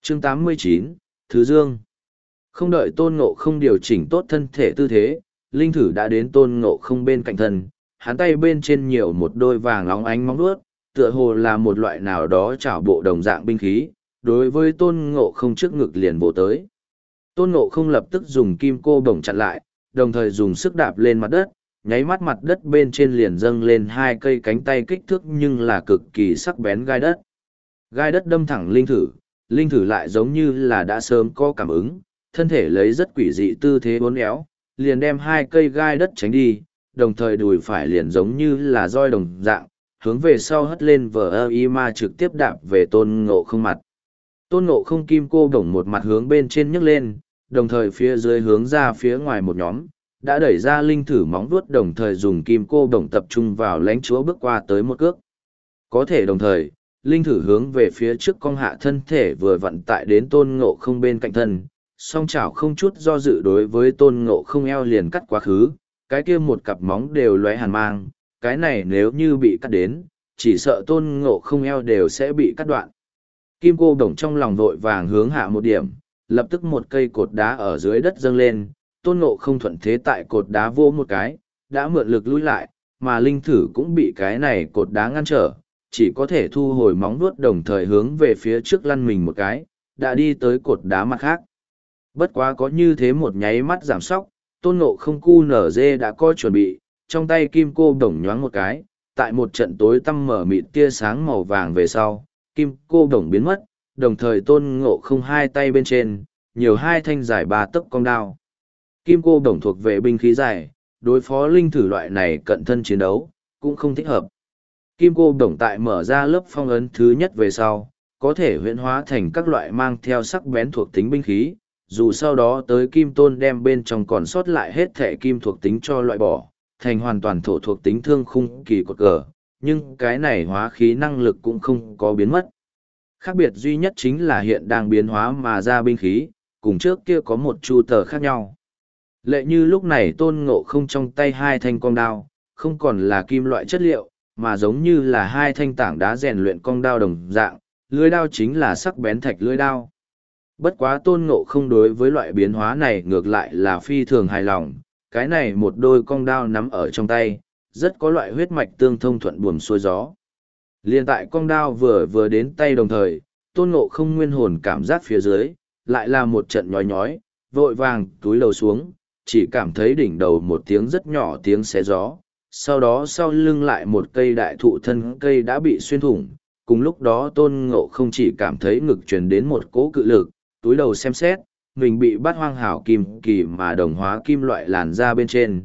Chương 89, Thứ Dương. Không đợi Tôn Ngộ không điều chỉnh tốt thân thể tư thế, linh thử đã đến Tôn Ngộ không bên cạnh thân, hắn tay bên trên nhiều một đôi vàng óng ánh móng vuốt, tựa hồ là một loại nào đó chảo bộ đồng dạng binh khí, đối với Tôn Ngộ không trước ngực liền vỗ tới. Tôn Ngộ không lập tức dùng kim cô bổng chặn lại, đồng thời dùng sức đạp lên mặt đất, nháy mắt mặt đất bên trên liền dâng lên hai cây cánh tay kích thước nhưng là cực kỳ sắc bén gai đất. Gai đất đâm thẳng linh thử lại giống như là đã sớm có cảm ứng, thân thể lấy rất quỷ dị tư thế uốn éo, liền đem hai cây gai đất tránh đi, đồng thời đùi phải liền giống như là roi đồng dạng, hướng về sau hất lên ma trực tiếp đạp về Tôn Ngộ không mặt. Tôn Ngộ không kim cô bổng một mặt hướng bên trên nhấc lên, đồng thời phía dưới hướng ra phía ngoài một nhóm, đã đẩy ra linh thử móng vuốt đồng thời dùng kim cô bổng tập trung vào lãnh chúa bước qua tới một cước. Có thể đồng thời, linh thử hướng về phía trước cong hạ thân thể vừa vặn tại đến Tôn Ngộ không bên cạnh thân, song chảo không chút do dự đối với Tôn Ngộ không eo liền cắt quá khứ, cái kia một cặp móng đều lóe hàn mang, cái này nếu như bị cắt đến, chỉ sợ Tôn Ngộ không eo đều sẽ bị cắt đoạn. Kim cô đồng trong lòng vội vàng hướng hạ một điểm, lập tức một cây cột đá ở dưới đất dâng lên, Tôn Ngộ không thuận thế tại cột đá vô một cái, đã mượn lực lùi lại, mà linh thử cũng bị cái này cột đá ngăn trở, chỉ có thể thu hồi móng vuốt đồng thời hướng về phía trước lăn mình một cái, đã đi tới cột đá mặt khác. Bất quá có như thế một nháy mắt giảm sóc, Tôn Ngộ không cu nở dê đã có chuẩn bị, trong tay kim cô đồng nhoáng một cái, tại một trận tối tăm mở mịt tia sáng màu vàng về sau, kim cô đồng biến mất, đồng thời Tôn Ngộ không hai tay bên trên, nhiều hai thanh dài 3 tấc cong đao. Kim cô đồng thuộc về binh khí dài, đối phó linh thử loại này cận thân chiến đấu, cũng không thích hợp. Kim cô đồng tại mở ra lớp phong ấn thứ nhất về sau, có thể huyễn hóa thành các loại mang theo sắc bén thuộc tính binh khí, dù sau đó tới kim tôn đem bên trong còn sót lại hết thẻ kim thuộc tính cho loại bỏ, thành hoàn toàn thổ thuộc tính thương khung kỳ cột cờ, nhưng cái này hóa khí năng lực cũng không có biến mất. Khác biệt duy nhất chính là hiện đang biến hóa mà ra binh khí, cùng trước kia có một chu tờ khác nhau. Lệ như lúc này Tôn Ngộ không trong tay hai thanh cong đao, không còn là kim loại chất liệu, mà giống như là hai thanh tảng đá rèn luyện cong đao đồng dạng, lưỡi đao chính là sắc bén thạch lưỡi đao. Bất quá Tôn Ngộ không đối với loại biến hóa này ngược lại là phi thường hài lòng, cái này một đôi cong đao nắm ở trong tay, rất có loại huyết mạch tương thông thuận buồm xuôi gió. Liên tại cong đao vừa đến tay đồng thời, Tôn Ngộ không nguyên hồn cảm giác phía dưới, lại là một trận nhói nhói, vội vàng túi đầu xuống, chỉ cảm thấy đỉnh đầu một tiếng rất nhỏ tiếng xé gió, sau đó sau lưng lại một cây đại thụ thân cây đã bị xuyên thủng, cùng lúc đó Tôn Ngộ không chỉ cảm thấy ngực truyền đến một cỗ cự lực, túi đầu xem xét, mình bị bắt hoang hảo kim kỳ mà đồng hóa kim loại làn ra bên trên.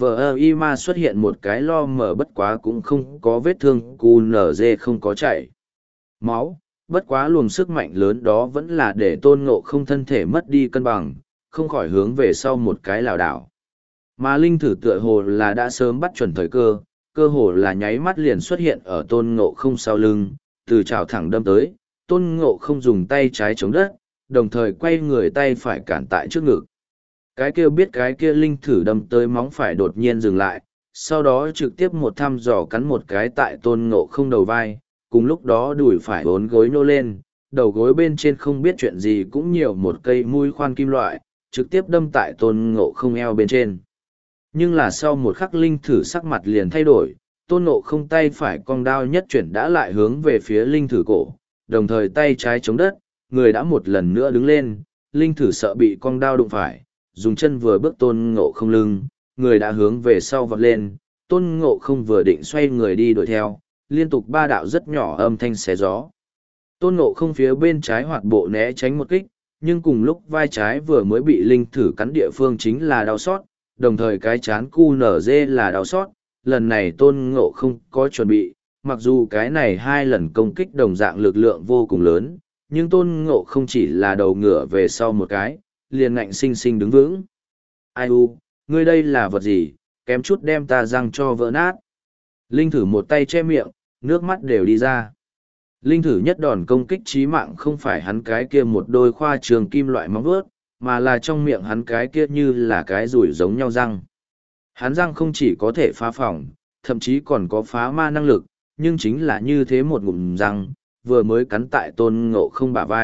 Ma xuất hiện một cái lo mở bất quá cũng không có vết thương, QNZ không có chảy máu, bất quá luồng sức mạnh lớn đó vẫn là để Tôn Ngộ không thân thể mất đi cân bằng, không khỏi hướng về sau một cái lảo đảo. Mà linh thử tựa hồ là đã sớm bắt chuẩn thời cơ, cơ hồ là nháy mắt liền xuất hiện ở Tôn Ngộ không sau lưng, từ chảo thẳng đâm tới, Tôn Ngộ không dùng tay trái chống đất, đồng thời quay người tay phải cản tại trước ngực. Cái kia biết cái kia linh thử đâm tới móng phải đột nhiên dừng lại, sau đó trực tiếp một thăm dò cắn một cái tại Tôn Ngộ không đầu vai, cùng lúc đó đùi phải bốn gối nô lên, đầu gối bên trên không biết chuyện gì cũng nhiều một cây mũi khoan kim loại, trực tiếp đâm tại Tôn Ngộ không eo bên trên. Nhưng là sau một khắc linh thử sắc mặt liền thay đổi, Tôn Ngộ không tay phải cong đao nhất chuyển đã lại hướng về phía linh thử cổ, đồng thời tay trái chống đất, người đã một lần nữa đứng lên, linh thử sợ bị cong đao đụng phải, dùng chân vừa bước Tôn Ngộ không lưng, người đã hướng về sau vọt lên, Tôn Ngộ không vừa định xoay người đi đuổi theo, liên tục 3 đạo rất nhỏ âm thanh xé gió. Tôn Ngộ không phía bên trái hoạt bộ né tránh một kích, nhưng cùng lúc vai trái vừa mới bị linh thử cắn địa phương chính là đau xót, đồng thời cái chán QNZ là đau xót, lần này Tôn Ngộ không có chuẩn bị, mặc dù cái này 2 lần công kích đồng dạng lực lượng vô cùng lớn, nhưng Tôn Ngộ không chỉ là đầu ngửa về sau một cái, liền ngạnh sinh sinh đứng vững. Ai u, ngươi đây là vật gì, kém chút đem ta răng cho vỡ nát. Linh thử một tay che miệng, nước mắt đều đi ra. Linh thử nhất đòn công kích chí mạng không phải hắn cái kia một đôi khoa trường kim loại móng vuốt, mà là trong miệng hắn cái kia như là cái rủi giống nhau răng. Hắn răng không chỉ có thể phá phỏng, thậm chí còn có phá ma năng lực, nhưng chính là như thế một ngụm răng, vừa mới cắn tại Tôn Ngộ không bả vai,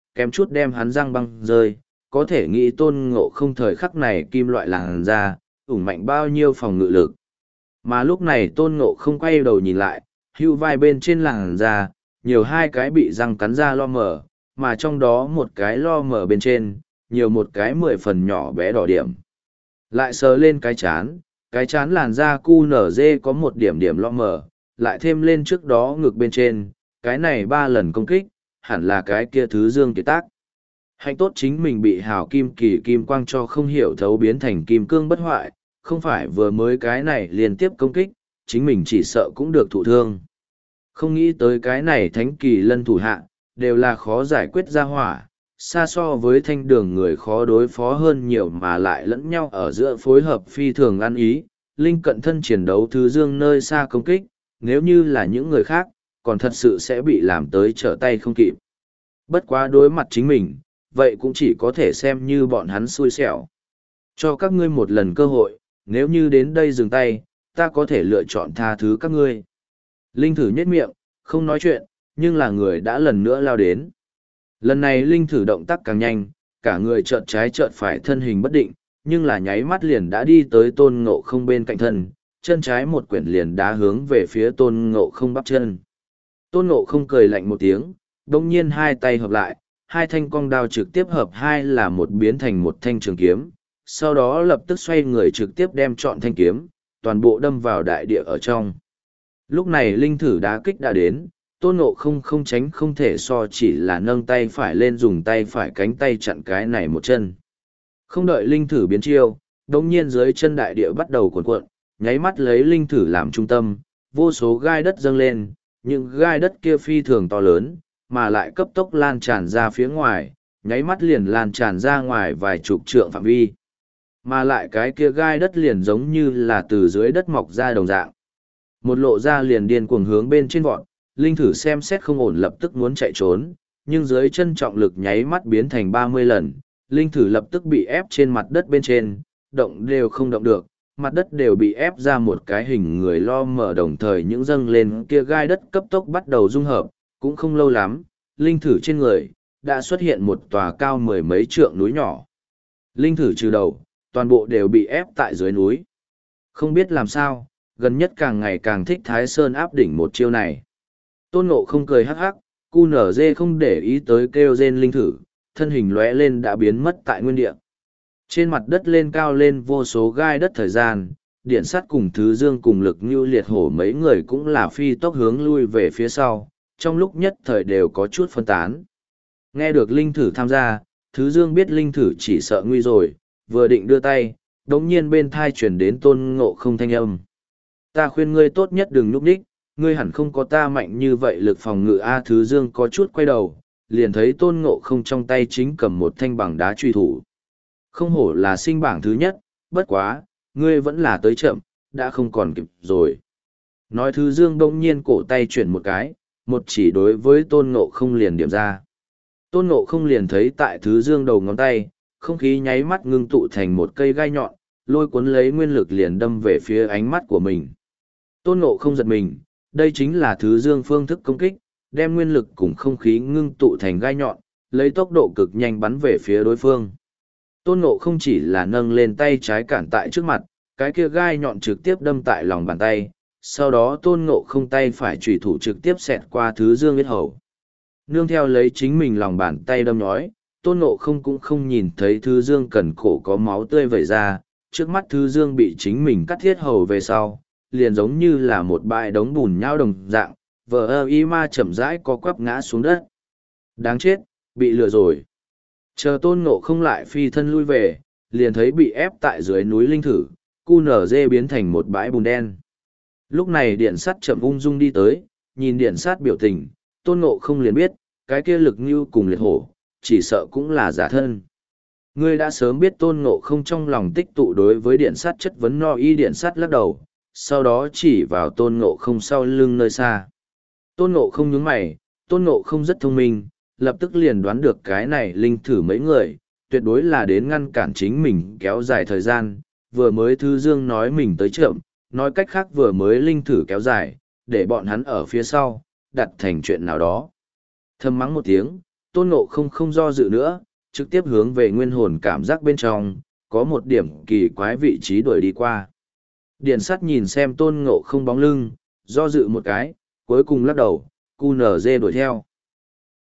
kém chút đem hắn răng băng rơi, có thể nghĩ tôn ngộ không thời khắc này kim loại làn ra, ủng mạnh bao nhiêu phòng ngự lực. Mà lúc này tôn ngộ không quay đầu nhìn lại, hưu vai bên trên làn da, nhiều hai cái bị răng cắn ra lo mở, mà trong đó một cái lo mở bên trên, nhiều một cái 10 phần nhỏ bé đỏ điểm. Lại sờ lên cái chán làn da cu nở dê có một điểm điểm lo mở, lại thêm lên trước đó ngực bên trên, cái này 3 lần công kích, hẳn là cái kia thứ dương kiệt tác. Hạnh tốt chính mình bị hào kim kỳ kim quang cho không hiểu thấu biến thành kim cương bất hoại, không phải vừa mới cái này liên tiếp công kích, chính mình chỉ sợ cũng được thụ thương. Không nghĩ tới cái này thánh kỳ lân thủ hạ, đều là khó giải quyết ra hỏa, xa so với thanh đường người khó đối phó hơn nhiều mà lại lẫn nhau ở giữa phối hợp phi thường ăn ý, linh cận thân chiến đấu thứ dương nơi xa công kích, nếu như là những người khác, còn thật sự sẽ bị làm tới trở tay không kịp. Bất quá đối mặt chính mình, vậy cũng chỉ có thể xem như bọn hắn xui xẻo. Cho các ngươi một lần cơ hội, nếu như đến đây dừng tay, ta có thể lựa chọn tha thứ các ngươi. Linh thử nhếch miệng, không nói chuyện, nhưng là người đã lần nữa lao đến. Lần này Linh thử động tác càng nhanh, cả người chợt trái chợt phải thân hình bất định, nhưng là nháy mắt liền đã đi tới tôn ngộ không bên cạnh thân, chân trái một quyển liền đá hướng về phía tôn ngộ không bắp chân. Tôn ngộ không cười lạnh một tiếng, đồng nhiên hai tay hợp lại, hai thanh cong đao trực tiếp hợp hai là một biến thành một thanh trường kiếm, sau đó lập tức xoay người trực tiếp đem trọn thanh kiếm, toàn bộ đâm vào đại địa ở trong. Lúc này linh thử đá kích đã đến, tôn ngộ không không tránh không thể so chỉ là nâng tay phải lên dùng tay phải cánh tay chặn cái này một chân. Không đợi linh thử biến chiêu, đồng nhiên dưới chân đại địa bắt đầu cuộn cuộn, nháy mắt lấy linh thử làm trung tâm, vô số gai đất dâng lên, những gai đất kia phi thường to lớn, mà lại cấp tốc lan tràn ra phía ngoài, nháy mắt liền lan tràn ra ngoài vài chục trượng phạm vi. Mà lại cái kia gai đất liền giống như là từ dưới đất mọc ra đồng dạng. Một lộ ra liền điên cuồng hướng bên trên vọt, linh thử xem xét không ổn lập tức muốn chạy trốn, nhưng dưới chân trọng lực nháy mắt biến thành 30 lần, linh thử lập tức bị ép trên mặt đất bên trên, động đều không động được, mặt đất đều bị ép ra một cái hình người lo mở đồng thời những dâng lên kia gai đất cấp tốc bắt đầu dung hợp, cũng không lâu lắm, linh thử trên người, đã xuất hiện một tòa cao 10 mấy trượng núi nhỏ. Linh thử trừ đầu, toàn bộ đều bị ép tại dưới núi. Không biết làm sao, gần nhất càng ngày càng thích Thái Sơn áp đỉnh một chiêu này. Tôn Ngộ không cười hắc hắc, cu nở dê không để ý tới kêu rên linh thử, thân hình lóe lên đã biến mất tại nguyên địa. Trên mặt đất lên cao lên vô số gai đất thời gian, điện sắt cùng thứ dương cùng lực như liệt hổ mấy người cũng là phi tốc hướng lui về phía sau, trong lúc nhất thời đều có chút phân tán. Nghe được linh thử tham gia, thứ dương biết linh thử chỉ sợ nguy rồi, vừa định đưa tay, đống nhiên bên thai chuyển đến tôn ngộ không thanh âm. Ta khuyên ngươi tốt nhất đừng núp đích, ngươi hẳn không có ta mạnh như vậy lực phòng ngự A. Thứ dương có chút quay đầu, liền thấy tôn ngộ không trong tay chính cầm một thanh bằng đá truy thủ. Không hổ là sinh bảng thứ nhất, bất quá, ngươi vẫn là tới chậm, đã không còn kịp rồi. Nói thứ dương đông nhiên cổ tay chuyển một cái, một chỉ đối với tôn ngộ không liền điểm ra. Tôn ngộ không liền thấy tại thứ dương đầu ngón tay, không khí nháy mắt ngưng tụ thành một cây gai nhọn, lôi cuốn lấy nguyên lực liền đâm về phía ánh mắt của mình. Tôn ngộ không giật mình, đây chính là thứ dương phương thức công kích, đem nguyên lực cùng không khí ngưng tụ thành gai nhọn, lấy tốc độ cực nhanh bắn về phía đối phương. Tôn ngộ không chỉ là nâng lên tay trái cản tại trước mặt, cái kia gai nhọn trực tiếp đâm tại lòng bàn tay, sau đó tôn ngộ không tay phải chủy thủ trực tiếp xẹt qua thứ dương yết hầu. Nương theo lấy chính mình lòng bàn tay đâm nhói, tôn ngộ không cũng không nhìn thấy thứ dương cần cổ có máu tươi vẩy ra, trước mắt thứ dương bị chính mình cắt thiết hầu về sau, liền giống như là một bãi đống bùn nhau đồng dạng, vờ ơ y ma chậm rãi có quắp ngã xuống đất. Đáng chết, bị lừa rồi. Chờ tôn ngộ không lại phi thân lui về, liền thấy bị ép tại dưới núi linh thử, cu nở dê biến thành một bãi bùn đen. Lúc này điện sắt chậm ung dung đi tới, nhìn điện sắt biểu tình, tôn ngộ không liền biết, cái kia lực như cùng liệt hổ, chỉ sợ cũng là giả thân. Ngươi đã sớm biết tôn ngộ không trong lòng tích tụ đối với điện sắt chất vấn no y điện sắt lắc đầu, sau đó chỉ vào tôn ngộ không sau lưng nơi xa. Tôn ngộ không nhướng mày, tôn ngộ không rất thông minh, lập tức liền đoán được cái này linh thử mấy người, tuyệt đối là đến ngăn cản chính mình kéo dài thời gian, vừa mới thư dương nói mình tới chậm, nói cách khác vừa mới linh thử kéo dài, để bọn hắn ở phía sau, đặt thành chuyện nào đó. Thầm mắng một tiếng, tôn ngộ không không do dự nữa, trực tiếp hướng về nguyên hồn cảm giác bên trong, có một điểm kỳ quái vị trí đuổi đi qua. Điện sắt nhìn xem tôn ngộ không bóng lưng, do dự một cái, cuối cùng lắc đầu, QNZ đuổi theo.